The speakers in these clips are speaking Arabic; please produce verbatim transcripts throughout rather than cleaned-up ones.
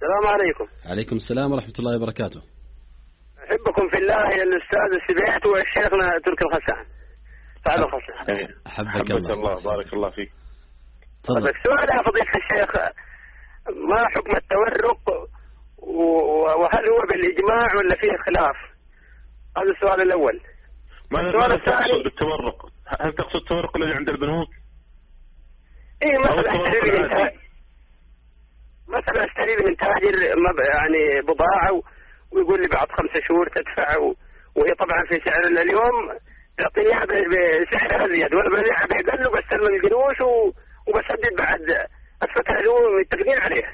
السلام عليكم. عليكم السلام ورحمة الله وبركاته. أحبكم في الله يا الأستاذ السبيعت والشيخنا تركي الخسان. سعد الخسان. أحبك الله. الله بارك الله فيك. تفضل. السؤال يا فضيلة الشيخ، ما حكم التورق وهل هو بالإجماع ولا فيه خلاف؟ هذا السؤال الأول. ماذا تقصد بالتورق؟ هل تقصد التورق الذي عند البنوك؟ إيه مثلا أشتري من تاجر مثلا أشتري من تاجر يعني بضاعة ويقول لي بعد خمسة شهور تدفع، وهي طبعا في سعر اليوم تعطيني بسعر أزيد وأنا ببيعها بأقل وبستلم القروش وبسدد بعد الفترة اللي متفقين عليها.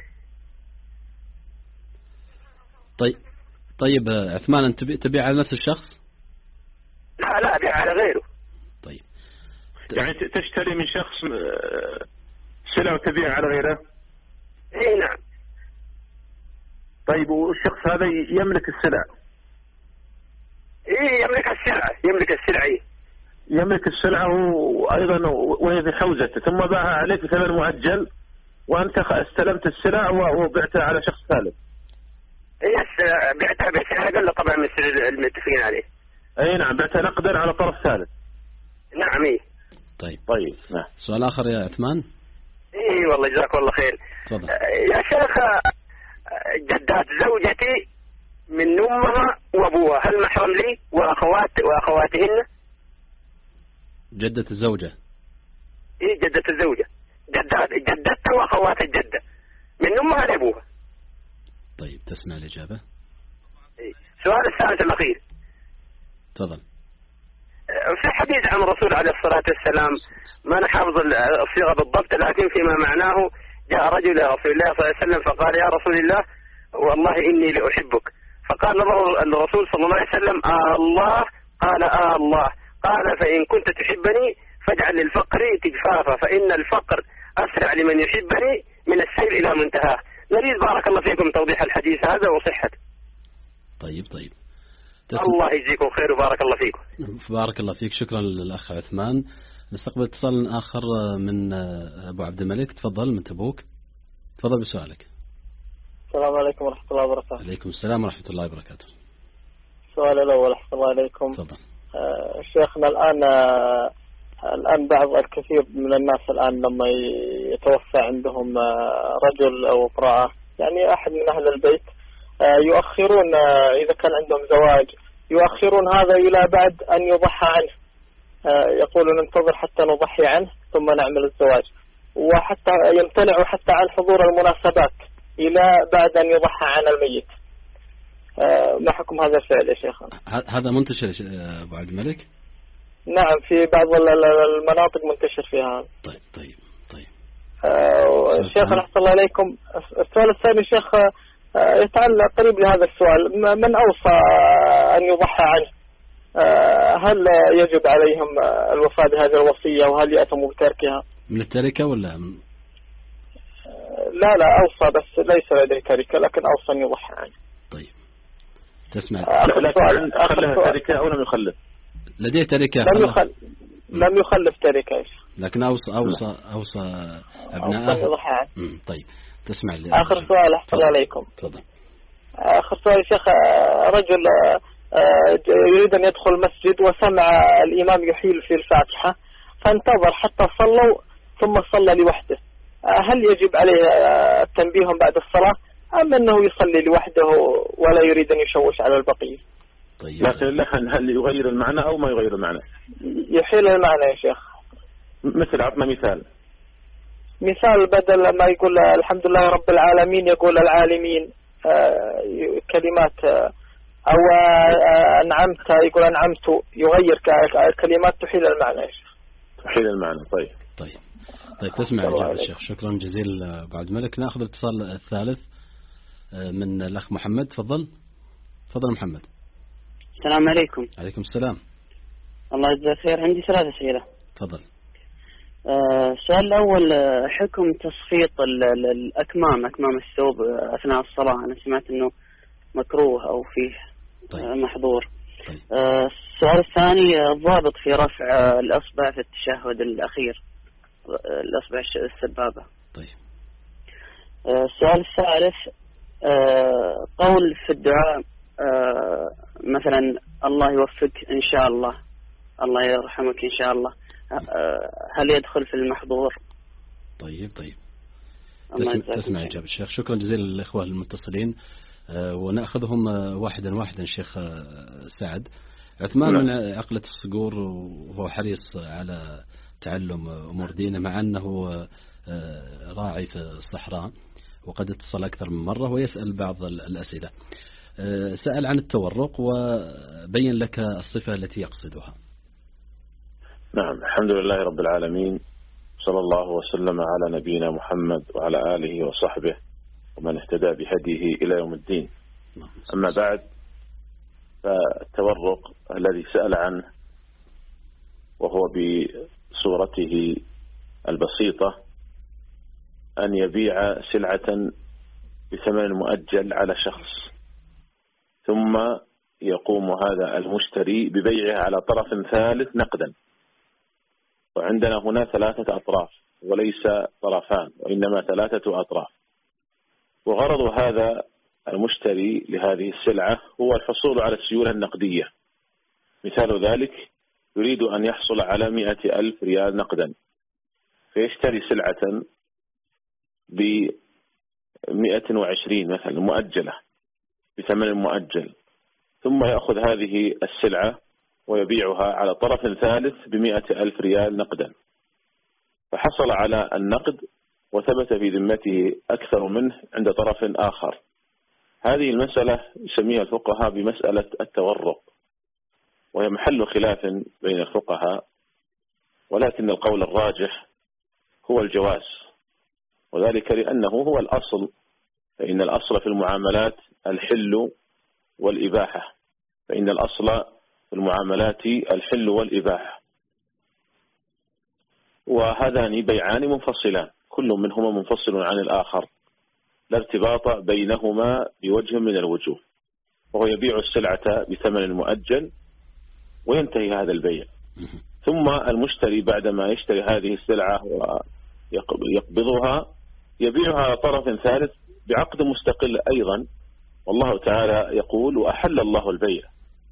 طيب طيب عثمان، أنت تبيع على نفس الشخص؟ لا لا أبيع على غيره. طيب يعني تشتري من شخص سلعة وتبيع على غيره؟ اي نعم. طيب والشخص هذا يملك السلع؟ ايه يملك السلعة يملك السلعة إيه؟ يملك السلعة وأيضا وهي في حوزته، ثم باعها عليك بثمن مؤجل وأنت استلمت السلع وبعتها على شخص ثالث. اي بعتها بسعر أقل طبعا من السعر المتفقين عليه. اي نعم، بعتها نقدا على طرف ثالث. نعم ايه. طيب طيب نعم. سؤال آخر يا عثمان. اي والله جزاك الله خير. تفضل. يا شيخ، جدات زوجتي من أمها وأبوها هل محرم لي وأخوات وأخواتهن؟ جدة الزوجة. إيه جدة الزوجة، جدات جدتها وأخوات الجدة من أمها لأبوها. طيب تسمع الإجابة. إيه. سؤال الثالث الأخير. تفضل. في حديث عن الرسول عليه الصلاة والسلام، ما نحافظ الصيغة بالضبط لكن فيما معناه، جاء رجل إلى رسول الله صلى الله عليه وسلم فقال يا رسول الله والله إني لأحبك، فقال له الرسول صلى الله عليه وسلم آه الله؟ قال آه الله. قال فإن كنت تحبني فاجعل للفقر تجفافا فإن الفقر أسرع لمن يحبني من السير إلى منتهاه. نريد بارك الله فيكم توضيح الحديث هذا وصحته. طيب طيب تسمع. الله يجزيكم خير وبارك الله فيكم. بارك الله فيك، شكرا للأخ عثمان. نستقبل اتصال آخر من أبو عبد الملك. تفضل من تبوك، تفضل بسؤالك. السلام عليكم ورحمة الله وبركاته. عليكم السلام ورحمة الله وبركاته. السؤال الأول أحسن الله عليكم. تفضل. آه شيخنا الآن آه الآن بعض الكثير من الناس الآن لما يتوفى عندهم آه رجل أو امرأة، يعني أحد من أهل البيت، آه يؤخرون آه إذا كان عندهم زواج يؤخرون هذا إلى بعد أن يضحى عنه. آه يقولون ننتظر حتى نضحي عنه ثم نعمل الزواج، وحتى يمتنعوا حتى عن حضور المناسبات إلى بعد أن يضحى عن الميت. آه ما حكم هذا الفعل يا شيخ؟ هذا منتشر يا أبو عبد الملك؟ نعم في بعض المناطق منتشر فيها. طيب طيب طيب. آه شيخ أحسن الله عليكم. السؤال الثاني شيخ آه يتعلق قريب لهذا السؤال، من أوصى أن يضحى عنه؟ آه هل يجب عليهم الوفاء بهذه الوصية وهل يأثموا بتركها؟ من التركة ولا من... لا لا أوصى بس ليس لديه تركة لكن أوصى أن يضحى عنه. طيب تسمع. لكن خلف تركة أو لم يخلف؟ لديه تركة. لم يخلف لم يخلف تركة لكن أوصى أوصى أوصى أبنائه. طيب تسمع لي. آخر سؤال أحسن عليكم. تفضل. آخر سؤال يا شيخ، رجل يريد أن يدخل المسجد وسمع الإمام يحيل في الفاتحة فانتظر حتى صلوا ثم صلى لوحده، هل يجب عليه تنبيههم بعد الصلاة أم أنه يصلي لوحده ولا يريد أن يشوش على البقية؟ طيب. لكن اللحن هل يغير المعنى أو ما يغير المعنى؟ يحيل المعنى يا شيخ. مثل عطنا مثال. مثال بدل ما يقول الحمد لله رب العالمين يقول العالمين، كلمات أو أنعمت يقول أنعمت، يغير كلمات تحيل المعنى يا شيخ. تحيل المعنى. طيب طيب طيب تسمع يا الشيخ. شكرا جزيلا أبو عبد الملك. نأخذ الاتصال الثالث من الأخ محمد. تفضل تفضل محمد. السلام عليكم. عليكم السلام. الله يجزاك خير. عندي ثلاث أسئلة. تفضل. آه السؤال الأول، حكم تصفيط الأكمام أكمام الثوب أثناء الصلاة. أنا سمعت أنه مكروه أو فيه طيب. محظور. طيب. آه السؤال الثاني، الضابط في رفع الأصبع في التشهد الأخير، الأصبع السبابة. طيب. آه السؤال الثالث، قول في الدعاء مثلا الله يوفقك إن شاء الله، الله يرحمك إن شاء الله، هل يدخل في المحظور؟ طيب طيب تسمع إجابة الشيخ. شكرا جزيلا للإخوة المتصلين، ونأخذهم واحدا واحدا. الشيخ سعد عثمان من عقلة الصقور، وهو حريص على تعلم أمور دينه مع أنه راعي في الصحراء وقد اتصل أكثر من مرة ويسأل بعض الأسئلة. سأل عن التورق وبين لك الصفة التي يقصدها. نعم، الحمد لله رب العالمين، صلى الله وسلم على نبينا محمد وعلى آله وصحبه ومن اهتدى بهديه إلى يوم الدين. أما بعد، فالتورق الذي سأل عنه وهو بصورته البسيطة أن يبيع سلعة بثمن مؤجل على شخص، ثم يقوم هذا المشتري ببيعها على طرف ثالث نقدا. وعندنا هنا ثلاثة أطراف وليس طرفان، وإنما ثلاثة أطراف. وغرض هذا المشتري لهذه السلعة هو الحصول على السيولة النقدية. مثال ذلك، يريد أن يحصل على مئة ألف ريال نقدا، فيشتري سلعة بمئة وعشرين مثلا مؤجلة بثمن مؤجل، ثم يأخذ هذه السلعة ويبيعها على طرف ثالث بمئة ألف ريال نقدا، فحصل على النقد وثبت في ذمته أكثر منه عند طرف آخر. هذه المسألة يسميها الفقهاء بمسألة التورق، وهي محل خلاف بين الفقهاء، ولكن القول الراجح هو الجواز، وذلك لأنه هو الأصل، فإن الأصل في المعاملات الحل والإباحة، فإن الأصل في المعاملات الحل والإباحة، وهذان بيعان منفصلان، كل منهما منفصل عن الآخر، لا ارتباط بينهما بوجه من الوجوه. وهو يبيع السلعة بثمن مؤجل وينتهي هذا البيع، ثم المشتري بعدما يشتري هذه السلعة ويقبضها يبيعها على طرف ثالث بعقد مستقل أيضا. والله تعالى يقول: وأحل الله البيع.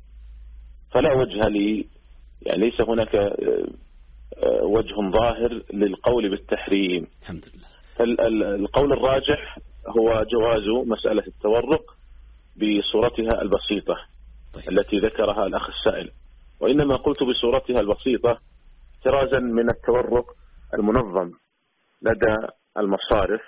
فلا وجه لي، يعني ليس هناك وجه ظاهر للقول بالتحريم. الحمد لله. فالقول الراجح هو جواز مسألة التورق بصورتها البسيطة طيب. التي ذكرها الأخ السائل، وإنما قلت بصورتها البسيطة احترازا من التورق المنظم لدى المصارف،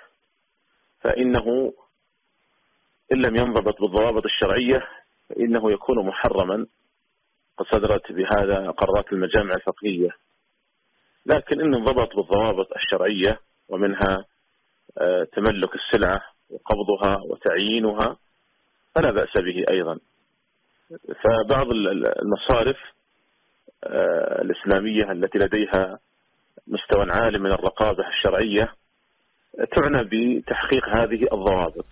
فإنه إن لم ينضبط بالضوابط الشرعية فإنه يكون محرما، قد صدرت بهذا قرارات المجامع الفقهية. لكن إن انضبط بالضوابط الشرعية، ومنها تملك السلعة وقبضها وتعيينها، فلا بأس به أيضا. فبعض المصارف الإسلامية التي لديها مستوى عالي من الرقابة الشرعية تعنى بتحقيق هذه الضوابط،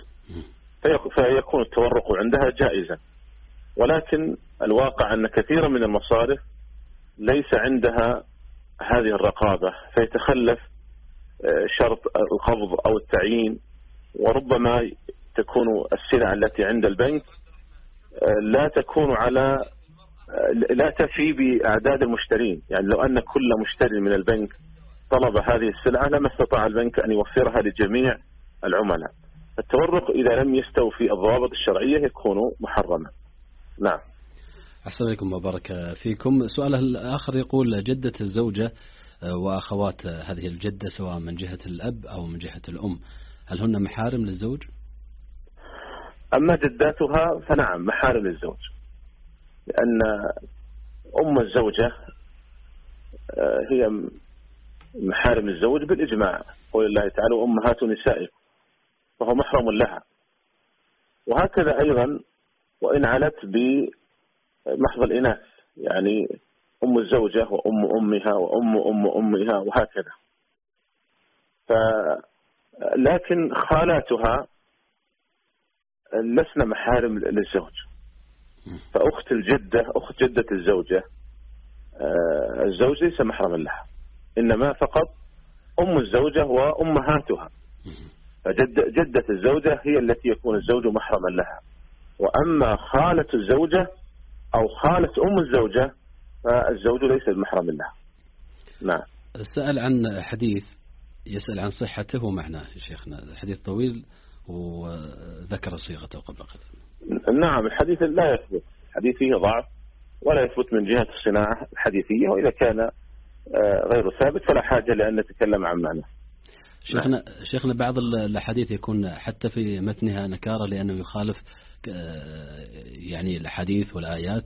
فيكون التورق عندها جائزا. ولكن الواقع أن كثيرا من المصارف ليس عندها هذه الرقابة، فيتخلف شرط القبض أو التعيين، وربما تكون السلع التي عند البنك لا تكون على لا تفي بأعداد المشترين. يعني لو أن كل مشتري من البنك طلب هذه السلعة لما استطاع البنك أن يوفرها لجميع العملاء. التورق إذا لم يستوفي الضوابط الشرعية يكون محرما. نعم. أحسن عليكم وبارك فيكم. سؤال الآخر يقول: جدة الزوجة وأخوات هذه الجدة سواء من جهة الأب أو من جهة الأم، هل هن محارم للزوج؟ أما جداتها فنعم محارم للزوج، لأن أم الزوجة هي محارم الزوج بالإجماع، قول الله تعالى: وأمهات نسائكم، فهو محرم لها. وهكذا أيضا وإن علت بمحض الإناث، يعني أم الزوجة وأم أمها وأم أم أمها وهكذا. ف لكن خالاتها لسنا محارم للزوج. فأخت الجدة أخت جدة الزوجة الزوج ليس محرما لها، إنما فقط أم الزوجة وأمهاتها. فجد جدة الزوجة هي التي يكون الزوج محرما لها، وأما خالة الزوجة أو خالة أم الزوجة فالزوج ليس بمحرم لها. نعم. سأل عن حديث يسأل عن صحته ومعناه يا شيخنا، الحديث طويل وذكر صيغته قبل قليل. نعم، الحديث لا يثبت، الحديث فيه ضعف ولا يثبت من جهة الصناعة الحديثية، وإذا كان غير ثابت فلا حاجة لأن نتكلم عن معناه. شيخنا شيخنا بعض الحديث يكون حتى في متنها نكارة لأنه يخالف يعني الحديث والآيات.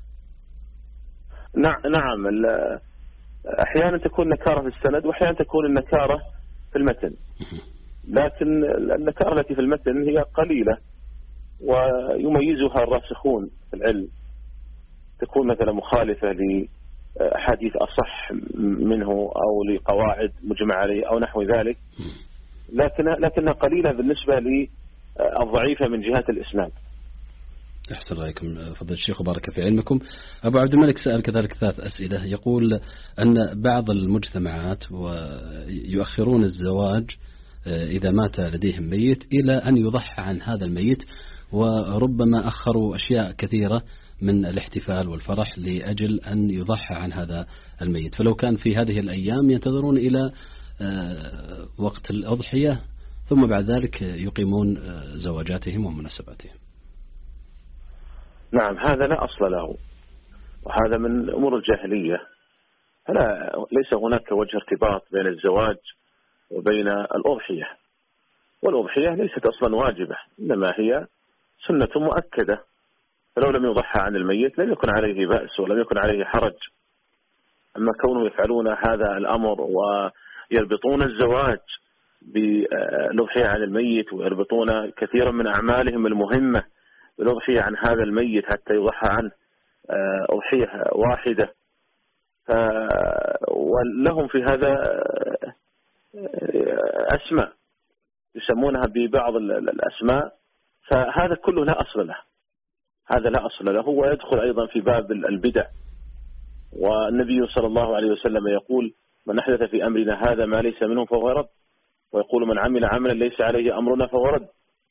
نعم نعم، أحيانا تكون نكارة في السند وأحيانا تكون النكارة في المتن، لكن النكارة التي في المتن هي قليلة ويميزها الراسخون في العلم، تكون مثلا مخالفة لأحاديث أصح منه أو لقواعد مجمع عليه أو نحو ذلك، لكن لكنها قليلة بالنسبة للضعيفة من جهة الإسناد. أحسن رأيكم فضل الشيخ وبارك في علمكم. أبو عبد الملك سأل كذلك ثلاث أسئلة، يقول أن بعض المجتمعات يؤخرون الزواج إذا مات لديهم ميت إلى أن يضحى عن هذا الميت، وربما أخروا أشياء كثيرة من الاحتفال والفرح لأجل أن يضحى عن هذا الميت، فلو كان في هذه الأيام ينتظرون إلى وقت الأضحية ثم بعد ذلك يقيمون زواجاتهم ومناسباتهم. نعم، هذا لا أصل له، وهذا من أمور الجاهلية، فلا ليس هناك وجه ارتباط بين الزواج وبين الأضحية، والأضحية ليست أصلا واجبة، إنما هي سنة مؤكدة، فلو لم يضحى عن الميت لم يكن عليه بأس ولم يكن عليه حرج. أما كونهم يفعلون هذا الأمر ويربطون الزواج بالأضحية عن الميت ويربطون كثيرا من أعمالهم المهمة بالأضحية عن هذا الميت حتى يضحى عنه أضحية واحدة، ولهم في هذا أسماء يسمونها ببعض الأسماء، فهذا كله لا أصل له، هذا لا أصل له، ويدخل أيضا في باب البدع. والنبي صلى الله عليه وسلم يقول: من أحدث في أمرنا هذا ما ليس منه فهو رد، ويقول: من عمل عملا ليس عليه أمرنا فهو رد.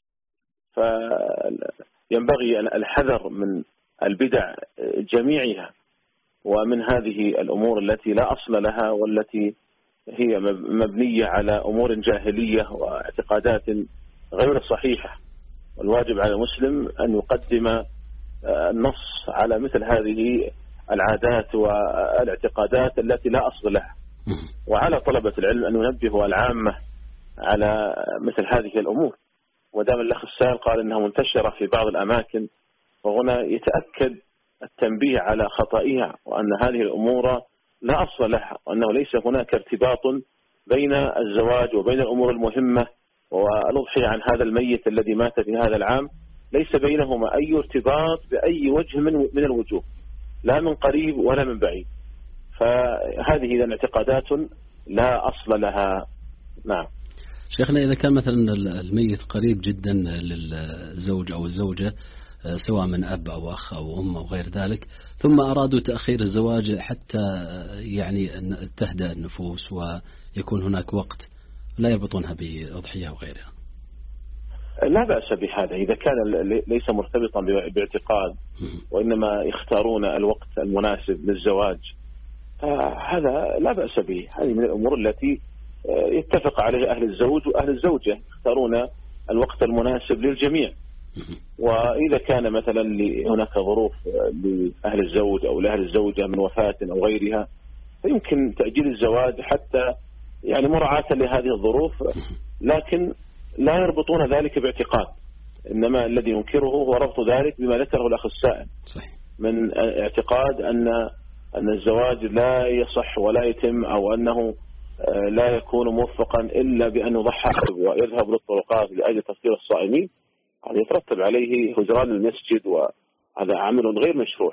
فينبغي الحذر من البدع جميعها، ومن هذه الأمور التي لا أصل لها والتي هي مبنية على أمور جاهلية واعتقادات غير صحيحة. والواجب على المسلم أن يقدم النص على مثل هذه العادات والاعتقادات التي لا أصل لها، وعلى طلبة العلم أن ينبهوا العامة على مثل هذه الأمور. ودام الأخ السائل قال أنها منتشرة في بعض الأماكن، وهنا يتأكد التنبيه على خطئها، وأن هذه الأمور لا أصل لها، وأنه ليس هناك ارتباط بين الزواج وبين الأمور المهمة والأضحية عن هذا الميت الذي مات في هذا العام، ليس بينهما أي ارتباط بأي وجه من من الوجوه، لا من قريب ولا من بعيد. فهذه إذا اعتقادات لا أصل لها. نعم شيخنا، إذا كان مثلا الميت قريب جدا للزوج أو الزوجة، سواء من أب أو أخ أو أم أو غير ذلك، ثم أرادوا تأخير الزواج حتى يعني تهدأ النفوس ويكون هناك وقت، لا يربطونها بأضحية وغيرها، لا بأس بهذا إذا كان ليس مرتبطا باعتقاد، وإنما يختارون الوقت المناسب للزواج، هذا لا بأس به. هذه من الأمور التي يتفق عليها أهل الزوج وأهل الزوجة، يختارون الوقت المناسب للجميع. وإذا كان مثلا هناك ظروف لأهل الزوج أو لأهل الزوجة من وفاة أو غيرها، فيمكن تأجيل الزواج حتى يعني مراعاة لهذه الظروف، لكن لا يربطون ذلك باعتقاد، إنما الذي ينكره هو ربط ذلك بما ذكره الأخ السائل من اعتقاد أن أن الزواج لا يصح ولا يتم، أو أنه لا يكون موفقا إلا بأن يضحى ويذهب للطرقات لأجل تفطير الصائمين. هذا يترتب عليه هجران المسجد، وهذا عمل غير مشروع.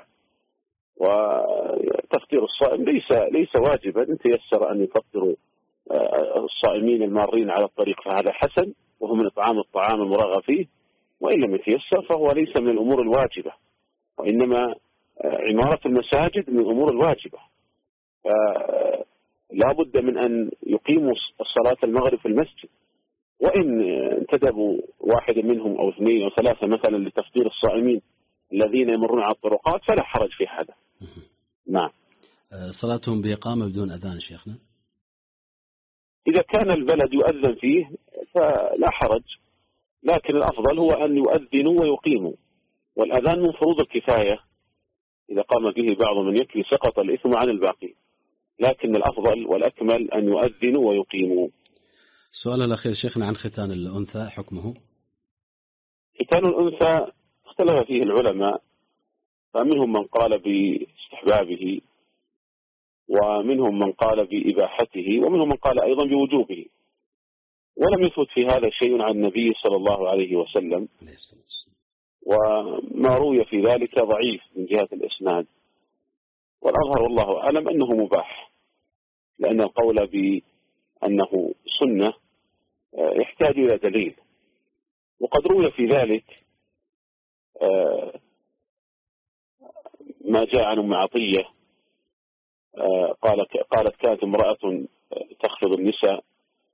وتفطير الصائم ليس ليس واجبا، إن تيسر أن يفطروا الصائمين المارين على الطريق فهذا حسن، وهو من إطعام الطعام المرغب فيه، وإن لم يتيسر فهو ليس من الأمور الواجبة، وإنما عمارة المساجد من الأمور الواجبة. لا بد من أن يقيموا الصلاة المغرب في المسجد، وإن انتدبوا واحد منهم أو اثنين أو ثلاثة مثلا لتفطير الصائمين الذين يمرون على الطرقات فلا حرج في هذا. نعم. صلاتهم بإقامة بدون أذان شيخنا؟ إذا كان البلد يؤذن فيه فلا حرج، لكن الأفضل هو أن يؤذنوا ويقيموا، والأذان من فروض الكفاية، إذا قام به بعض من يكفي سقط الإثم عن الباقي، لكن الأفضل والأكمل أن يؤذنوا ويقيموا. السؤال الأخير شيخنا عن ختان الأنثى حكمه؟ ختان الأنثى اختلف فيه العلماء، فمنهم من قال باستحبابه، ومنهم من قال بإباحته، ومنهم من قال أيضا بوجوبه، ولم يثبت في هذا شيء عن النبي صلى الله عليه وسلم، وما روي في ذلك ضعيف من جهة الإسناد، والأظهر والله أعلم أنه مباح، لأن القول بأنه سنة يحتاج إلى دليل، وقد روي في ذلك ما جاء عن أم عطية قالت قالت كانت امرأة تخفض النساء،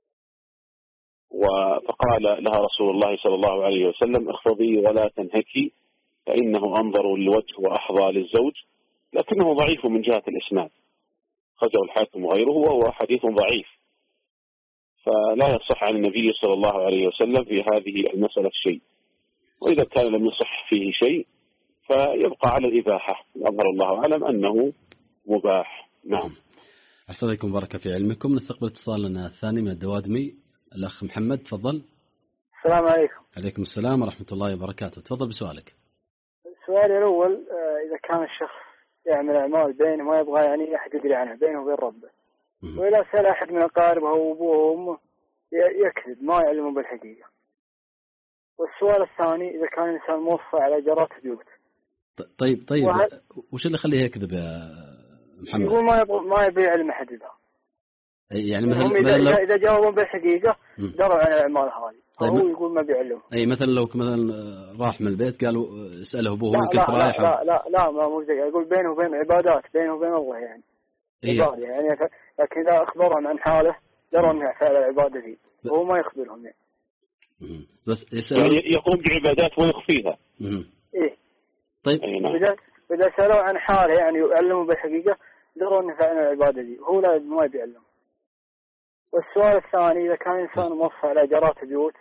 فقال لها رسول الله صلى الله عليه وسلم اخفضي ولا تنهكي فإنه أنظر للوجه وأحظى للزوج، لكنه ضعيف من جهة الإسناد، خرجه الحاكم وغيره وهو حديث ضعيف، فلا يصح عن النبي صلى الله عليه وسلم في هذه المسألة شيء، وإذا كان لم يصح فيه شيء فيبقى على الإباحة، أظهر الله أعلم أنه مباح. نعم. أحسن عليكم بارك في علمكم. نستقبل اتصالنا الثاني من الدوادمي، الأخ محمد تفضل. السلام عليكم. عليكم السلام ورحمة الله وبركاته. تفضل بسؤالك. السؤال الأول، إذا كان الشخص يعمل أعمال بينه ما يبغى يعني أحد يدري عنها بينه وبين ربه، وإذا سأل أحد من أقاربه أو أبوه وأمه يكذب ما يعلمه بالحقيقة. والسؤال الثاني، إذا كان الإنسان موصى على جرات بيوت. طيب طيب وهل... وش اللي يخليه يكذب يا محمد؟ يقول ما يبغى ما يبي يعلم أحد ذا. يعني مثلا إذا, لو... إذا جاوبوا بالحقيقة دروا عن الأعمال هذه. طيب هو يقول ما بيعلمه. أي مثلا لو مثلا راح من البيت قالوا اسأله أبوه لا لا, لا لا لا لا ما مو زي، يقول بينه وبين عبادات بينه وبين الله يعني. إيه؟ عبادة يعني، لكن إذا أخبرهم عن حاله دروا أنها فعل العبادة دي، وهو ما يخبرهم يعني. بس يعني يقوم بعبادات ويخفيها. إيه. طيب. إذا إذا سألوا عن حاله يعني يعلموا بالحقيقة دروا أنها فعل العبادة دي، هو لا ما بيعلم. والسؤال الثاني، إذا كان إنسان موصى على جرات بيوت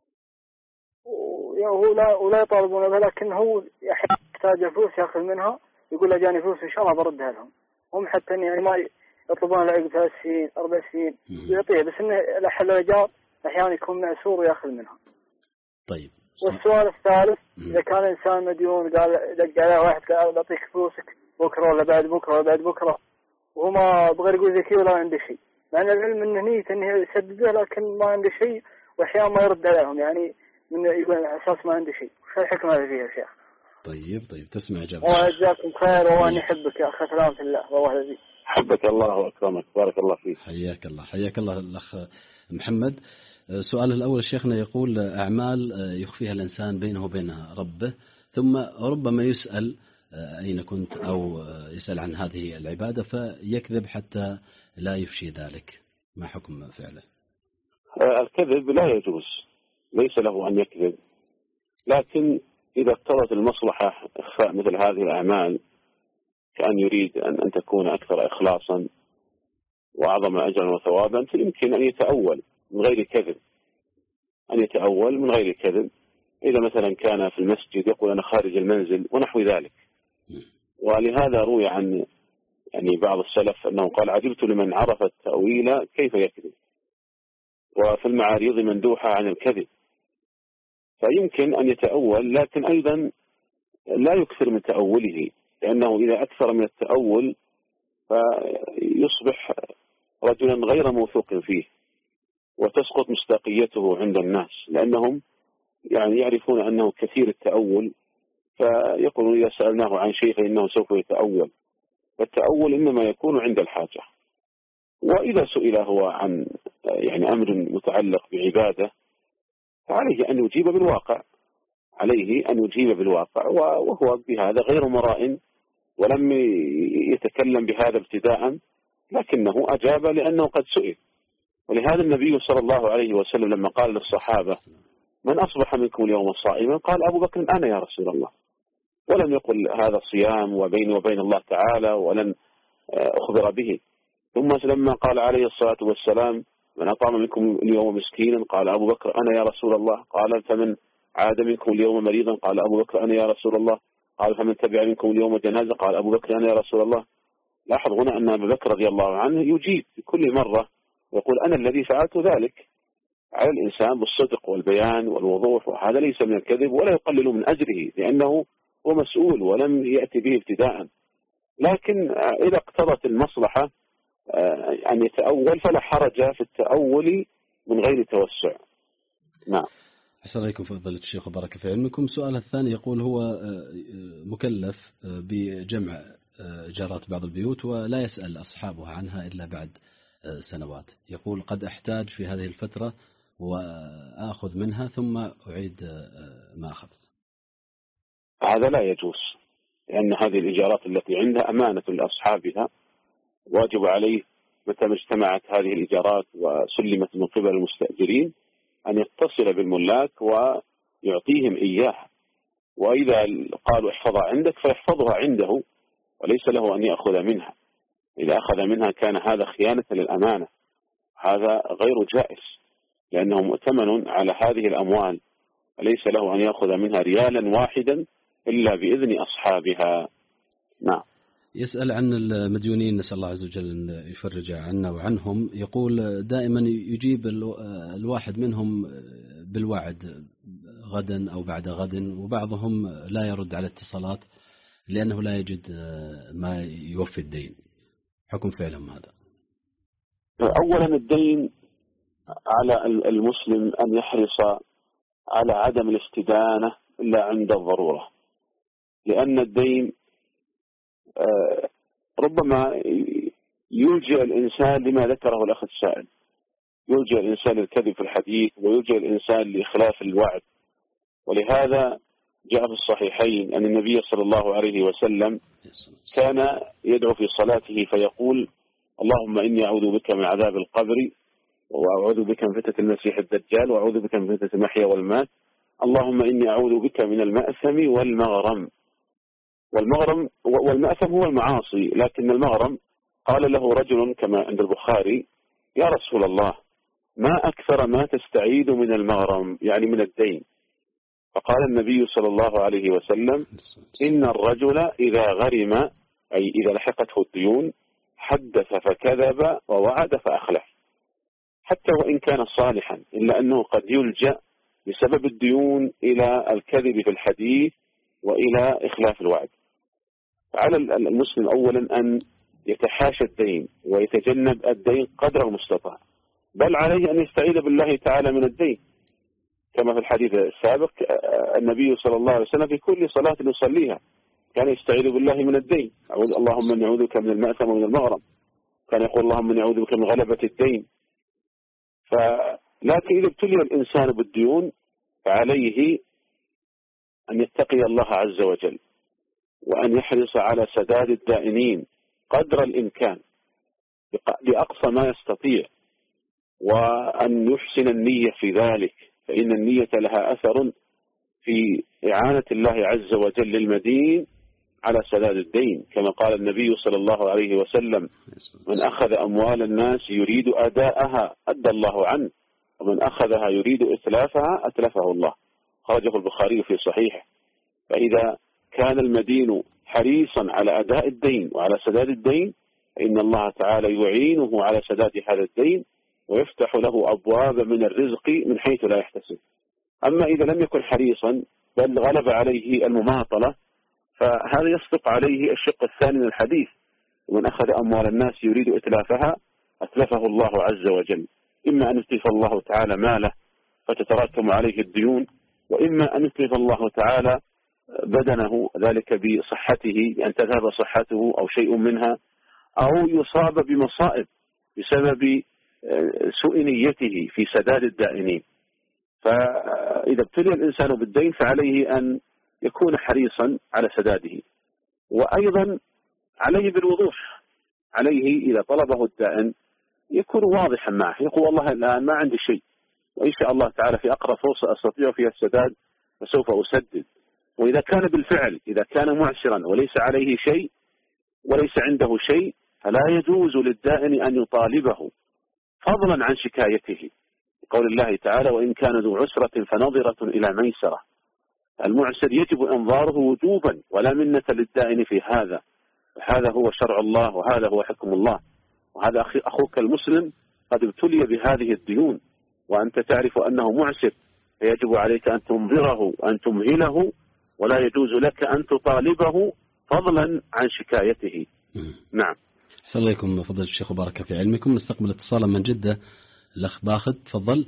وهو لا ولا يطالبون بها، لكن هو يحتاج فلوس يأخذ منها، يقول له جاني فلوس إن شاء الله بردها لهم، هم حتى يعني ما يطلبون العقد ثلاث سنين أربع سنين يعطيه، بس إنه لحل الإيجار أحيانا يكون معسور ويأخذ منها. طيب. والسؤال الثالث، إذا كان إنسان مديون قال دق عليه واحد قال بعطيك فلوسك بكرة ولا بعد بكرة ولا بعد بكرة، وهو ما بغير يقول ذكي ولا عنده شيء، مع أن العلم إنه نيته إنه يسدده لكن ما عنده شيء، وأحيانا ما يرد عليهم يعني من يقول أساس ما عنده شيء. وش الحكمة هذه فيها يا شيخ؟ طيب طيب تسمع إجابة. وجزاكم خير وأنا أحبك يا أخي، سلام في الله والله العظيم. حبك الله وأكرمك، بارك الله فيك. حياك الله حياك الله الأخ محمد. سؤال الأول شيخنا يقول أعمال يخفيها الإنسان بينه وبين ربه، ثم ربما يسأل أين كنت أو يسأل عن هذه العبادة فيكذب حتى لا يفشي ذلك، ما حكم فعله؟ الكذب لا يجوز، ليس له أن يكذب، لكن إذا اقتضت المصلحة إخفاء مثل هذه الأعمال كأن يريد أن أن تكون أكثر إخلاصا وأعظم أجرا وثوابا، فيمكن أن يتأول من غير كذب، أن يتأول من غير كذب. إذا مثلا كان في المسجد يقول أنا خارج المنزل ونحو ذلك. ولهذا روي عن يعني بعض السلف أنه قال عجبت لمن عرف التأويل كيف يكذب، وفي المعاريض مندوحة عن الكذب. فيمكن أن يتأول، لكن أيضا لا يكثر من تأوله، لأنه إذا أكثر من التأول فيصبح رجلا غير موثوق فيه، وتسقط مصداقيته عند الناس، لأنهم يعني يعرفون أنه كثير التأول، فيقولون إذا سألناه عن شيء فإنه سوف يتأول. والتأول إنما يكون عند الحاجة. وإذا سئل هو عن يعني أمر متعلق بعبادة فعليه أن يجيب بالواقع، عليه أن يجيب بالواقع، وهو بهذا غير مراء ولم يتكلم بهذا ابتداء، لكنه أجاب لأنه قد سئل، ولهذا النبي صلى الله عليه وسلم لما قال للصحابة من أصبح منكم اليوم صائما قال أبو بكر أنا يا رسول الله، ولم يقل هذا صيام وبيني وبين الله تعالى ولن أخبر به. ثم لما قال عليه الصلاة والسلام من أطعم منكم اليوم مسكينا قال أبو بكر أنا يا رسول الله، قال فمن عاد منكم اليوم مريضا قال أبو بكر أنا يا رسول الله، قال فمن تبع منكم اليوم جنازة قال أبو بكر أنا يا رسول الله. لاحظ هنا أن أبو بكر رضي الله عنه يجيب في كل مرة ويقول أنا الذي فعلت ذلك. على الإنسان بالصدق والبيان والوضوح، وهذا ليس من الكذب ولا يقلل من أجره لأنه هو مسؤول ولم يأتي به ابتداء. لكن إذا اقتضت المصلحة أن يتأول فلا حرج في التأول من غير توسع. نعم. أحسن عليكم فضيلة الشيخ وبارك في علمكم. سؤال الثاني يقول هو مكلف بجمع إيجارات بعض البيوت ولا يسأل أصحابها عنها إلا بعد سنوات، يقول قد أحتاج في هذه الفترة وآخذ منها ثم أعيد ما أخذت. هذا لا يجوز، لأن هذه الإيجارات التي عندها أمانة لأصحابها، واجب عليه متى ما اجتمعت هذه الإيجارات وسلمت من قبل المستأجرين أن يتصل بالملاك ويعطيهم إياها، وإذا قالوا احفظها عندك فيحفظها عنده وليس له أن يأخذ منها. إذا أخذ منها كان هذا خيانة للأمانة، هذا غير جائز لأنه مؤتمن على هذه الأموال، وليس له أن يأخذ منها ريالا واحدا إلا بإذن أصحابها. نعم. يسأل عن المديونين، نسأل الله عز وجل أن يفرج عنا وعنهم. يقول دائما يجيب الواحد منهم بالوعد غدا أو بعد غد، وبعضهم لا يرد على اتصالات لأنه لا يجد ما يوفي الدين. حكم فعلهم هذا؟ أولا الدين على المسلم أن يحرص على عدم الاستدانة إلا عند الضرورة، لأن الدين ربما يلجئ الإنسان لما ذكره الأخ السائل، يلجئ الإنسان للكذب في الحديث ويلجئ الإنسان لإخلاف الوعد. ولهذا جاء في الصحيحين أن النبي صلى الله عليه وسلم كان يدعو في صلاته فيقول اللهم إني أعوذ بك من عذاب القبر وأعوذ بك من فتنة المسيح الدجال وأعوذ بك من فتنة المحيا والمات، اللهم إني أعوذ بك من المأثم والمغرم. والمغرم والمأثم هو المعاصي، لكن المغرم قال له رجل كما عند البخاري يا رسول الله ما أكثر ما تستعيد من المغرم، يعني من الدين. فقال النبي صلى الله عليه وسلم إن الرجل إذا غرم أي إذا لحقته الديون حدث فكذب ووعد فأخلف، حتى وإن كان صالحا إلا أنه قد يلجأ بسبب الديون إلى الكذب في الحديث وإلى إخلاف الوعد. فعلى المسلم أولا أن يتحاشى الدين ويتجنب الدين قدر المستطاع، بل عليه أن يستعيذ بالله تعالى من الدين، كما في الحديث السابق النبي صلى الله عليه وسلم في كل صلاة يصليها كان يستعيذ بالله من الدين، اللهم إني أعوذ بك من المأثم ومن المغرم، كان يقول اللهم إني أعوذ بك من غلبة الدين. لكن إذا ابتلي الإنسان بالديون فعليه أن يتقي الله عز وجل وأن يحرص على سداد الدائنين قدر الإمكان بأقصى ما يستطيع، وأن يحسن النية في ذلك، فإن النية لها أثر في إعانة الله عز وجل للمدين على سداد الدين، كما قال النبي صلى الله عليه وسلم من أخذ أموال الناس يريد أداءها أدى الله عنه، ومن أخذها يريد إتلافها أتلفه الله. خرجه البخاري في صحيحه. فإذا كان المدين حريصا على أداء الدين وعلى سداد الدين فإن الله تعالى يعينه على سداد هذا الدين ويفتح له أبواب من الرزق من حيث لا يحتسب. أما إذا لم يكن حريصا بل غلب عليه المماطلة فهذا يصدق عليه الشق الثاني من الحديث ومن أخذ أموال الناس يريد إتلافها أتلفه الله عز وجل، إما أن يتلف الله تعالى ماله فتتراكم عليه الديون، وإما أن يتلف الله تعالى بدنه، ذلك بصحته بأن تذهب صحته أو شيء منها، أو يصاب بمصائب بسبب سوء نيته في سداد الدائنين. فإذا ابتلي الإنسان بالدين فعليه أن يكون حريصا على سداده، وأيضا عليه بالوضوح، عليه إذا طلبه الدائن يكون واضحا معه، يقول والله الآن ما عندي شيء، وإن شاء الله تعالى في أقرب فرصة أستطيع فيها السداد فسوف أسدد. وإذا كان بالفعل إذا كان معسرا وليس عليه شيء وليس عنده شيء فلا يجوز للدائن أن يطالبه فضلا عن شكايته، قول الله تعالى وإن كان ذو عسرة فنظرة إلى ميسرة. المعسر يجب إنظاره وجوبا ولا منة للدائن في هذا، هذا هو شرع الله وهذا هو حكم الله، وهذا أخوك المسلم قد ابتلي بهذه الديون وأنت تعرف أنه معسر، فيجب عليك أن تنظره وأن تمهله، ولا يجوز لك أن تطالبه فضلا عن شكايته. نعم. السلام عليكم فضيلة الشيخ وبارك في علمكم. نستقبل اتصالا من جدة، الأخ باخت تفضل.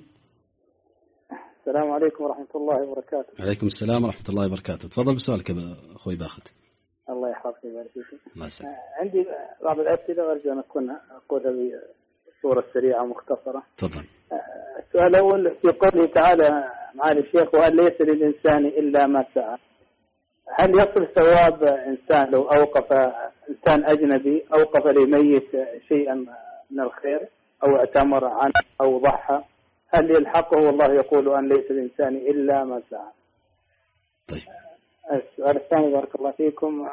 السلام عليكم ورحمة الله وبركاته. عليكم السلام ورحمة الله وبركاته. تفضل بسؤالك أخوي باخت. الله يحفظك ويبارك فيك. الله يسلمك. عندي بعض الأسئلة وأرجو أن أكون أقولها بصورة سريعة ومختصرة. تفضل. السؤال الأول في قوله تعالى معالي الشيخ وهل ليس للإنسان إلا ما سعى، هل يصل ثواب إنسان لو أوقف إنسان أجنبي أوقف لميت شيئا من الخير أو اعتمر عنه أو ضحى، هل يلحقه والله يقول أن ليس للإنسان إلا ما سعى؟ طيب. السؤال الثاني بارك الله فيكم،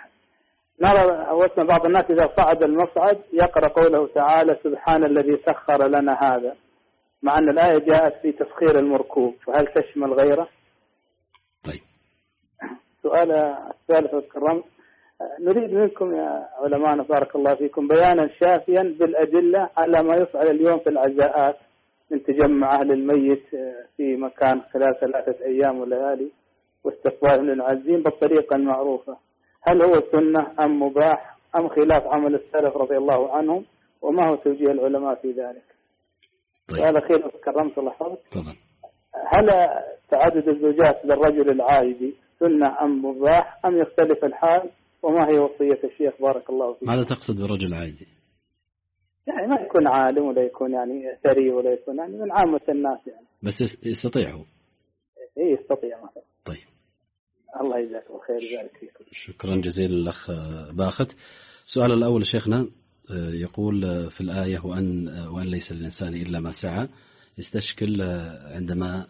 نرى أوسنا بعض الناس إذا صعد المصعد يقرأ قوله تعالى سبحان الذي سخر لنا هذا، مع أن الآية جاءت في تسخير المركوب، فهل تشمل غيره؟ طيب. سؤال الثالث والكرم، نريد منكم يا علماء بارك الله فيكم بيانا شافيا بالأدلة على ما يفعل اليوم في العزاءات من تجمع أهل الميت في مكان خلال ثلاثة أيام وليالي واستقبالهم للعازين بالطريقة المعروفة، هل هو سنة أم مباح أم خلاف عمل السلف رضي الله عنهم، وما هو توجيه العلماء في ذلك؟ طيب. سؤال أخير كرمت الله حفظك، تفضل. هل تعدد الزوجات للرجل العائدي سنة أم مباح أم يختلف الحال، وما هي وصية الشيخ بارك الله فيك؟ ماذا تقصد بالرجل عائدي؟ يعني ما يكون عالم ولا يكون يعني ثري ولا يكون يعني من عامة الناس يعني. بس يستطيع هو؟ إيه يستطيع مثلا. طيب. الله يجزاك الخير ويبارك فيكم. شكرا جزيلا الأخ باخت. السؤال الأول شيخنا يقول في الآية وأن وأن ليس للإنسان إلا ما سعى، يستشكل عندما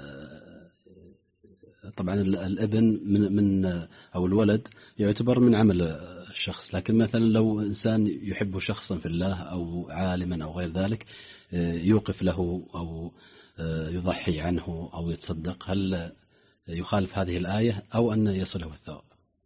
طبعا الابن من من أو الولد يعتبر من عمل الشخص، لكن مثلا لو إنسان يحب شخصا في الله أو عالما أو غير ذلك يوقف له أو يضحي عنه أو يتصدق، هل يخالف هذه الآية أو أن يصله الثواب؟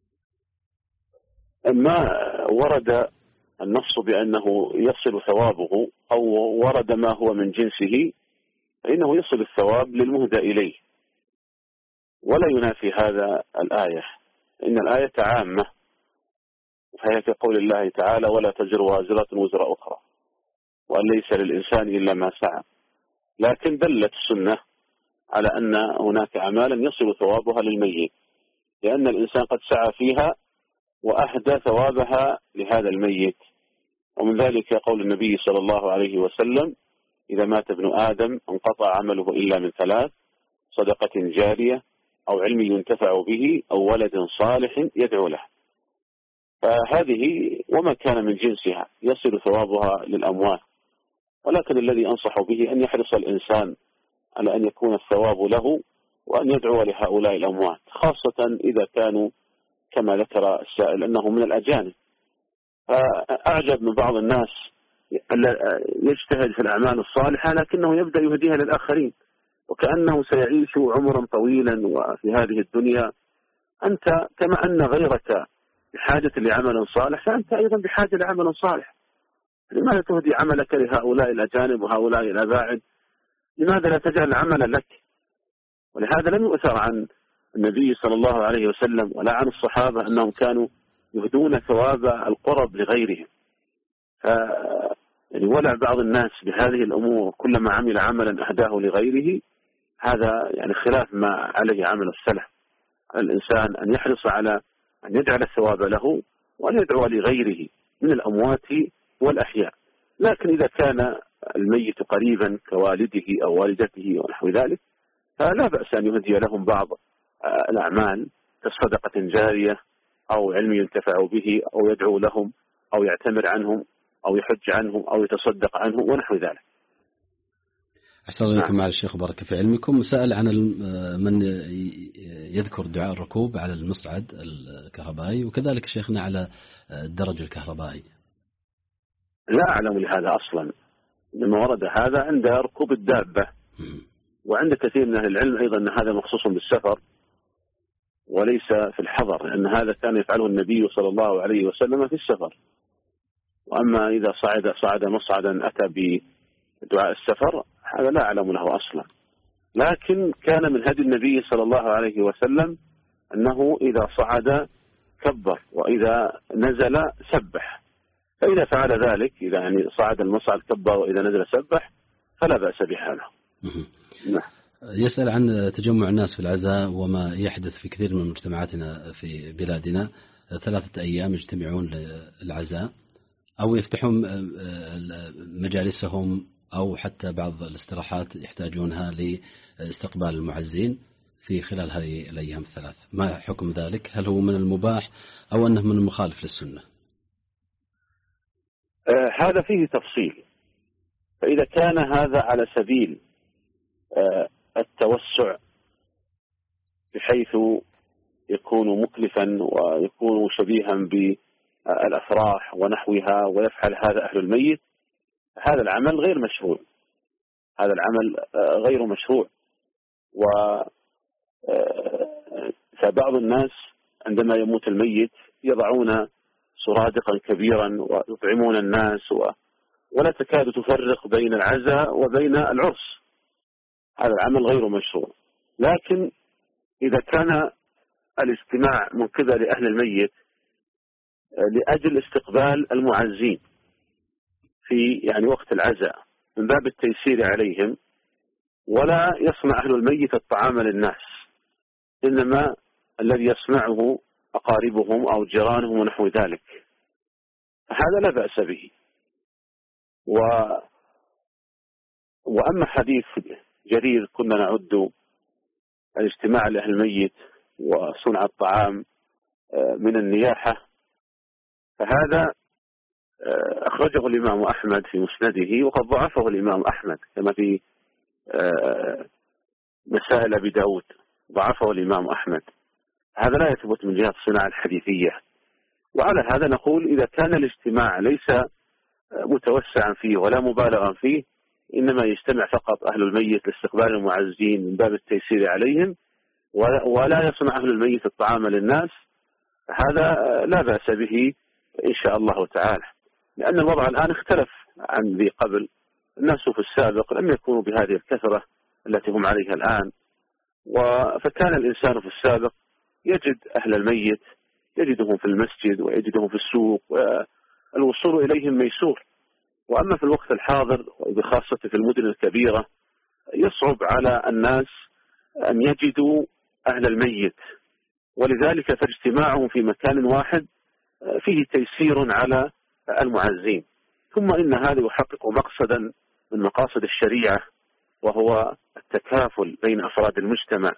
ما ورد النص بأنه يصل ثوابه أو ورد ما هو من جنسه فإنه يصل الثواب للمهدى إليه، ولا ينافي هذا الآية، إن الآية عامة، فهي كقول الله تعالى ولا تزر وازرة وزر أخرى وأن ليس للإنسان إلا ما سعى، لكن دلت السنة على أن هناك أعمالا يصل ثوابها للميت لأن الإنسان قد سعى فيها وأهدى ثوابها لهذا الميت، ومن ذلك قول النبي صلى الله عليه وسلم إذا مات ابن آدم انقطع عمله إلا من ثلاث، صدقة جارية أو علم ينتفع به أو ولد صالح يدعو له، فهذه وما كان من جنسها يصل ثوابها للأموات، ولكن الذي أنصح به أن يحرص الإنسان على أن يكون الثواب له وأن يدعو لهؤلاء الأموات، خاصة إذا كانوا كما ذكر السائل أنه من الأجانب. فأعجب من بعض الناس يجتهد في الأعمال الصالحة لكنه يبدأ يهديها للآخرين وكأنه سيعيش عمرا طويلا وفي هذه الدنيا. أنت كما أن غيرك بحاجة لعمل صالح فأنت أيضا بحاجة لعمل صالح، لماذا تهدي عملك لهؤلاء الأجانب وهؤلاء الأباعد؟ لماذا لا تجعل عملا لك؟ ولهذا لم يؤثر عن النبي صلى الله عليه وسلم ولا عن الصحابة أنهم كانوا يهدون ثواب القرب لغيرهم. ف يعني ولع بعض الناس بهذه الأمور، كلما عمل عملا أهداه لغيره، هذا يعني خلاف ما عليه عمل السلف. الإنسان أن يحرص على أن يجعل الثواب له وأن يدعو لغيره من الأموات والأحياء، لكن إذا كان الميت قريبا كوالده أو والدته ونحو ذلك فلا بأس أن يهدي لهم بعض الأعمال كصدقة جارية أو علم ينتفع به أو يدعو لهم أو يعتمر عنهم، أو يحج عنه أو يتصدق عنه ونحو ذلك. أحسن الله إليكم مع الشيخ بارك في علمكم. سأل عن من يذكر دعاء الركوب على المصعد الكهربائي وكذلك شيخنا على الدرج الكهربائي. لا أعلم لهذا أصلا، لما ورد هذا عند ركوب الدابة، وعند كثير من أهل العلم أيضا أن هذا مخصوص بالسفر وليس في الحضر، لأن هذا كان يفعله النبي صلى الله عليه وسلم في السفر. وأما إذا صعد صعد مصعدا أتى بدعاء السفر هذا لا أعلم له أصلا، لكن كان من هدي النبي صلى الله عليه وسلم أنه إذا صعد كبر وإذا نزل سبح، فإذا فعل ذلك إذا يعني صعد المصعد كبر وإذا نزل سبح فلا بأس بهذا. يسأل عن تجمع الناس في العزاء وما يحدث في كثير من مجتمعاتنا في بلادنا، ثلاثة أيام يجتمعون للعزاء أو يفتحون مجالسهم أو حتى بعض الاستراحات يحتاجونها لاستقبال المعزين في خلال هذه الأيام الثلاث. ما حكم ذلك؟ هل هو من المباح أو أنه من المخالف للسنة؟ آه هذا فيه تفصيل. فإذا كان هذا على سبيل آه التوسع بحيث يكون مكلفا ويكون شبيها بالأفراح ونحوها ويفعل هذا أهل الميت، هذا العمل غير مشروع، هذا العمل غير مشروع. و فبعض الناس عندما يموت الميت يضعون سرادقا كبيرا ويطعمون الناس و... ولا تكاد تفرق بين العزاء وبين العرس، هذا العمل غير مشروع. لكن إذا كان الاجتماع من قبل أهل الميت لأجل استقبال المعزين في يعني وقت العزاء من باب التيسير عليهم، ولا يصنع أهل الميت الطعام للناس، إنما الذي يصنعه أقاربهم أو جيرانهم ونحو ذلك، هذا لا بأس به. و... وأما حديث جرير كنا نعد الاجتماع لأهل الميت وصنع الطعام من النياحة، فهذا أخرجه الإمام أحمد في مسنده وقد ضعفه الإمام أحمد كما في مسائل أبي داود، ضعفه الإمام أحمد. هذا لا يثبت من جهة الصناعة الحديثية. وعلى هذا نقول إذا كان الاجتماع ليس متوسعا فيه ولا مبالغا فيه، إنما يجتمع فقط أهل الميت لاستقبال المعزين من باب التيسير عليهم ولا يصنع أهل الميت الطعام للناس، هذا لا بأس به إن شاء الله تعالى، لأن الوضع الآن اختلف عن ذي قبل. الناس في السابق لم يكونوا بهذه الكثرة التي هم عليها الآن، فكان الإنسان في السابق يجد أهل الميت، يجدهم في المسجد ويجدهم في السوق والوصول إليهم ميسور. وأما في الوقت الحاضر وبخاصة في المدن الكبيرة يصعب على الناس أن يجدوا أهل الميت، ولذلك فاجتماعهم في مكان واحد فيه تيسير على المعزين. ثم إن هذا يحقق مقصدا من مقاصد الشريعة، وهو التكافل بين أفراد المجتمع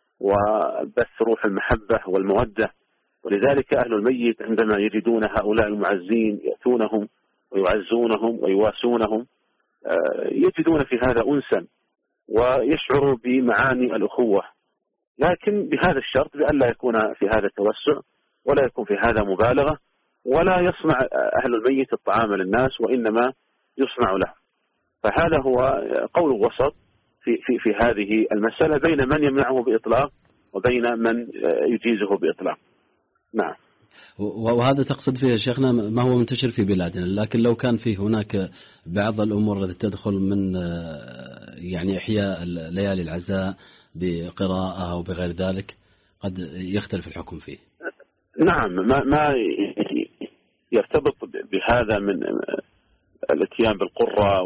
وبث روح المحبة والمودة. ولذلك أهل الميت عندما يجدون هؤلاء المعزين يأتونهم ويعزونهم ويواسونهم يجدون في هذا أنسا ويشعروا بمعاني الأخوة، لكن بهذا الشرط بأن لا يكون في هذا التوسع ولا يكون في هذا مبالغة، ولا يصنع أهل الميت الطعام للناس وإنما يصنع له. فهذا هو قول وسط في, في, في هذه المسألة بين من يمنعه بإطلاق وبين من يجيزه بإطلاق. نعم. وهذا تقصد فيه شيخنا ما هو منتشر في بلادنا، لكن لو كان فيه هناك بعض الأمور التي تدخل من يعني إحياء ليالي العزاء بقراءة أو بغير ذلك قد يختلف الحكم فيه. نعم، ما, ما يرتبط بهذا من الاتيان بالقرى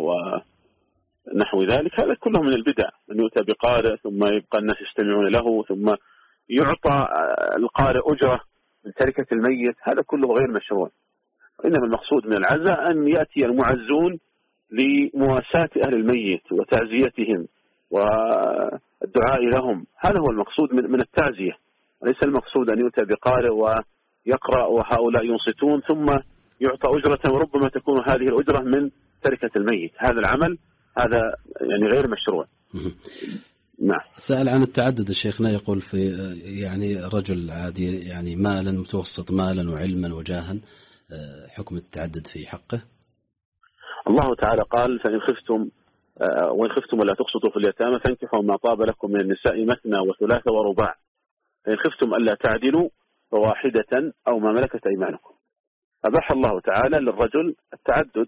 ونحو ذلك، هذا كله من البدع، من يؤتى بقارئ ثم يبقى الناس يستمعون له ثم يعطى القارئ أجرة من تركة الميت، هذا كله غير مشروع. إنما المقصود من العزاء أن يأتي المعزون لمواساة أهل الميت وتعزيتهم والدعاء لهم، هذا هو المقصود من التعزية، وليس المقصود أن يؤتى بقارئ ويقرأ وهؤلاء ينصتون ثم يعطى أجرة، وربما تكون هذه الأجرة من تركة الميت. هذا العمل هذا يعني غير مشروع. نعم. سأل عن التعدد الشيخنا، يقول في يعني رجل عادي يعني مالا متوسط مالا وعلما وجاها، حكم التعدد في حقه. الله تعالى قال فإن خفتم وإن خفتم ألا تقسطوا في اليتامى فانكحوا ما طاب لكم من النساء مثنى وثلاث ورباع فإن خفتم ألا تعدلوا فواحدة أو ما ملكت أيمانكم. أباح الله تعالى للرجل التعدد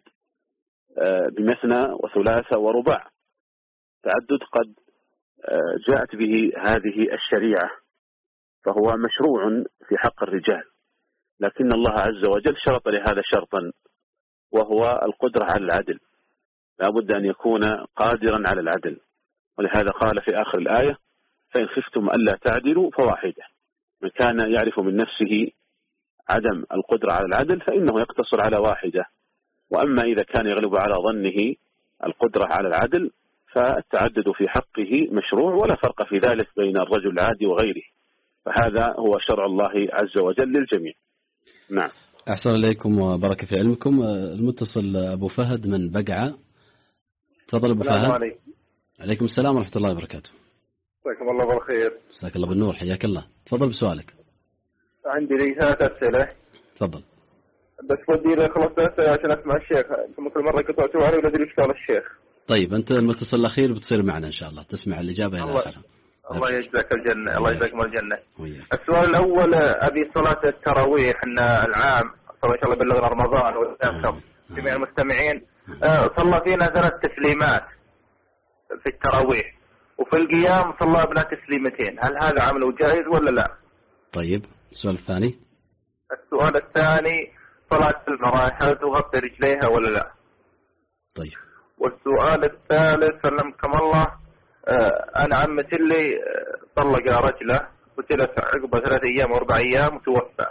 بمثنى وثلاث ورباع. تعدد قد جاءت به هذه الشريعة، فهو مشروع في حق الرجال، لكن الله عز وجل شرط لهذا شرطا، وهو القدرة على العدل. لا بد أن يكون قادرا على العدل، ولهذا قال في آخر الآية فإن خفتم ألا تعدلوا فواحدة. من كان يعرف من نفسه عدم القدرة على العدل فإنه يقتصر على واحدة، وأما إذا كان يغلب على ظنه القدرة على العدل فالتعدد في حقه مشروع، ولا فرق في ذلك بين الرجل العادي وغيره، فهذا هو شرع الله عز وجل للجميع. نعم. أحسن إليكم وبارك في علمكم. المتصل أبو فهد من بقعة. تفضل أبو فهد. السلام عليكم. عليكم السلام ورحمة الله وبركاته. مساكم الله بالخير. مساك الله بالنور، حياك الله. تفضل بسؤالك. عندي لي ثلاث أسئلة. تفضل. بس ودي لي خلاص أسئلة عشان أسمع الشيخ، ثم كل مرة قطعتوا علي ولا أدري إيش قال الشيخ. طيب أنت المتصل الأخير بتصير معنا إن شاء الله، تسمع الإجابة إلى آخرها. الله يجزاك الجنة، الله يجزاكم الجنة. السؤال الأول أبي صلاة التراويح، أن العام صلى الله بلغنا رمضان والأخر جميع المستمعين صلى فينا ثلاث تسليمات في التراويح، وفي القيام صلى بنا تسليمتين، هل هذا عمله جائز ولا لا؟ طيب السؤال الثاني. السؤال الثاني صلاة المرأة هل تغطي رجليها ولا لا؟ طيب. والسؤال الثالث سلمكم الله، أنا عمتي اللي طلق رجله وتلف عقبه ثلاث أيام وأربع أيام وتوفى،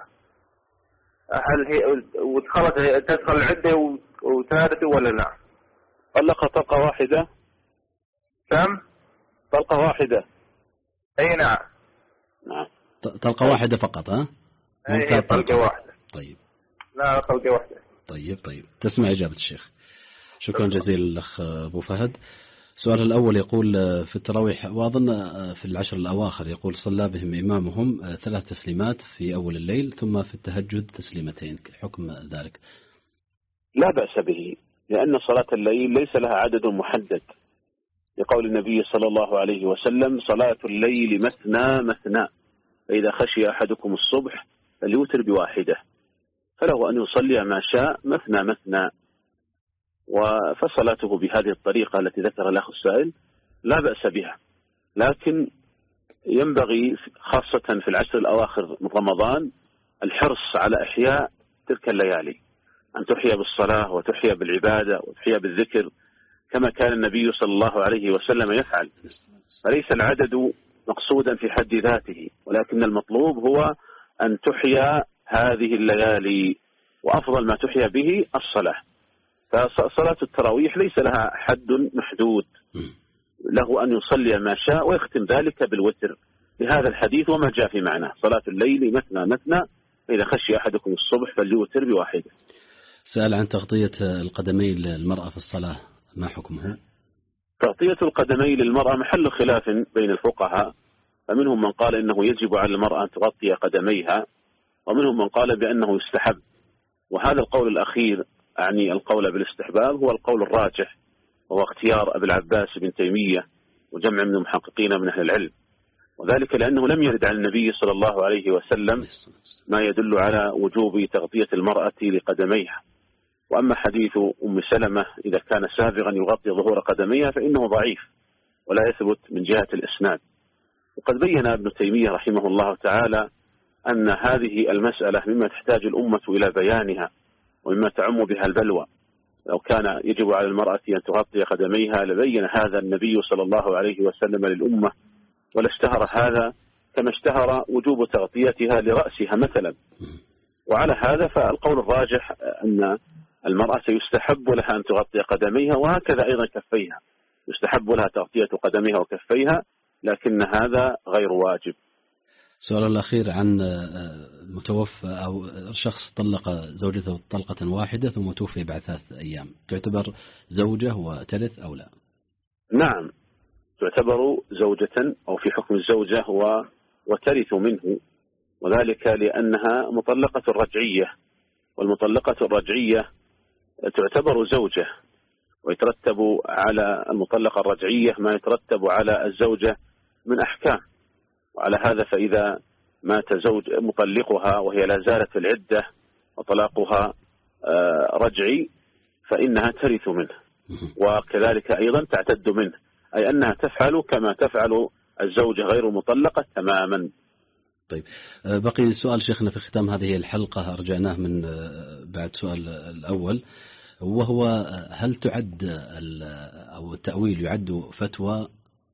هل هي ودخلت تدخل العدة وثالث ولا لا؟ طلق طلقة واحدة. كم؟ طلقة واحدة. أي نعم. نعم. طلقة واحدة فقط ها؟ أي طلقة واحدة. طيب. لا طلقة واحدة. طيب طيب تسمع إجابة الشيخ. شكرا جزيلا الأخ أبو فهد. السؤال الأول يقول في التراويح، وأظن في العشر الأواخر يقول صلى بهم إمامهم ثلاث تسليمات في أول الليل ثم في التهجد تسليمتين، حكم ذلك؟ لا بأس به، لأن صلاة الليل ليس لها عدد محدد، لقول النبي صلى الله عليه وسلم صلاة الليل مثنى مثنى فإذا خشي أحدكم الصبح فليوتر بواحدة، فله أن يصلي ما شاء مثنى مثنى. وفصلاته بهذه الطريقة التي ذكر الأخ السائل لا بأس بها، لكن ينبغي خاصة في العشر الأواخر من رمضان الحرص على إحياء تلك الليالي، أن تحيا بالصلاة وتحيا بالعبادة وتحيا بالذكر كما كان النبي صلى الله عليه وسلم يفعل. فليس العدد مقصودا في حد ذاته، ولكن المطلوب هو أن تحيا هذه الليالي، وأفضل ما تحيا به الصلاة. فصلاة التراويح ليس لها حد محدود، له أن يصلي ما شاء ويختم ذلك بالوتر بهذا الحديث وما جاء في معناه صلاة الليل مثنى مثنى إذا خشي أحدكم الصبح فليوتر بواحدة. سأل عن تغطية القدمين للمرأة في الصلاة، ما حكمه؟ تغطية القدمين للمرأة محل خلاف بين الفقهاء، فمنهم من قال إنه يجب على المرأة أن تغطي قدميها، ومنهم من قال بأنه يستحب، وهذا القول الأخير أعني القول بالاستحباب هو القول الراجح، وهو اختيار أبي العباس بن تيمية وجمع من المحققين من أهل العلم، وذلك لأنه لم يرد عن النبي صلى الله عليه وسلم ما يدل على وجوب تغطية المرأة لقدميها. وأما حديث أم سلمة إذا كان سابغا يغطي ظهور قدميها فإنه ضعيف ولا يثبت من جهة الإسناد. وقد بين ابن تيمية رحمه الله تعالى أن هذه المسألة مما تحتاج الأمة إلى بيانها ومما تعم بها البلوى. لو كان يجب على المرأة أن تغطي قدميها لبين هذا النبي صلى الله عليه وسلم للأمة، ولا اشتهر هذا كما اشتهر وجوب تغطيتها لرأسها مثلا. وعلى هذا فالقول الراجح أن المرأة يستحب لها أن تغطي قدميها، وهكذا أيضا كفيها يستحب لها تغطية قدميها وكفيها، لكن هذا غير واجب. السؤال الأخير عن متوفى أو شخص طلق زوجته طلقة واحدة ثم توفي بعد ثلاث أيام، تعتبر زوجة وترث أو لا؟ نعم، تعتبر زوجة أو في حكم الزوجة وترث منه، وذلك لأنها مطلقة رجعية، والمطلقة الرجعية تعتبر زوجة، ويترتب على المطلقة الرجعية ما يترتب على الزوجة من أحكام. وعلى هذا فإذا مات زوج مطلقها وهي لا زالت في العدة وطلاقها رجعي فإنها ترث منه، وكذلك أيضا تعتد منه، أي أنها تفعل كما تفعل الزوجة غير المطلقة تماما. طيب، بقي سؤال شيخنا في ختام هذه الحلقة رجعناه من بعد سؤال الأول، وهو هل تعد أو التأويل يعد فتوى؟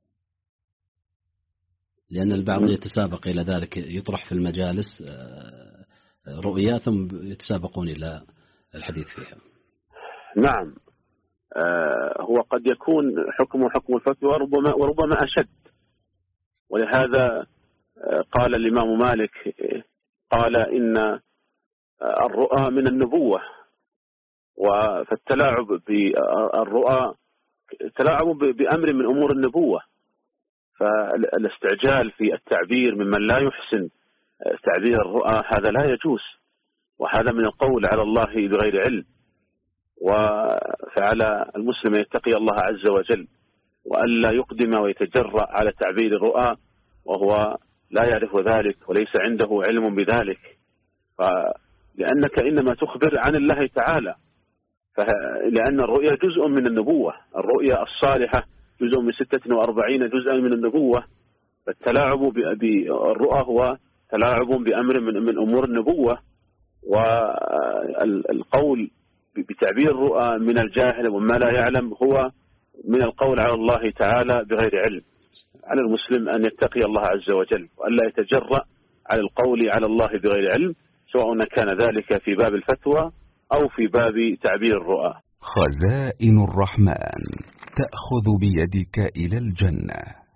لأن البعض يتسابق إلى ذلك، يطرح في المجالس رؤيا ثم يتسابقون إلى الحديث فيها. نعم، هو قد يكون حكم حكم الفتوى وربما, وربما أشد، ولهذا قال الإمام مالك قال إن الرؤى من النبوة، فالتلاعب بالرؤى تلاعب بأمر من أمور النبوة، فالاستعجال في التعبير ممن لا يحسن تعبير الرؤى هذا لا يجوز، وهذا من القول على الله بغير علم. فعلى المسلم يتقي الله عز وجل وألا يقدم ويتجرأ على تعبير الرؤى وهو لا يعرف ذلك وليس عنده علم بذلك، لأنك إنما تخبر عن الله تعالى، لأن الرؤيا جزء من النبوة، الرؤيا الصالحة جزء من ستة وأربعين جزءا من النبوة، فالتلاعب بالرؤى هو تلاعب بأمر من, من أمور النبوة، والقول بتعبير الرؤى من الجاهل وما لا يعلم هو من القول على الله تعالى بغير علم. على المسلم أن يتقي الله عز وجل وألا يتجرأ على القول على الله بغير علم، سواء كان ذلك في باب الفتوى أو في باب تعبير الرؤى. خزائن الرحمن تأخذ بيدك إلى الجنة.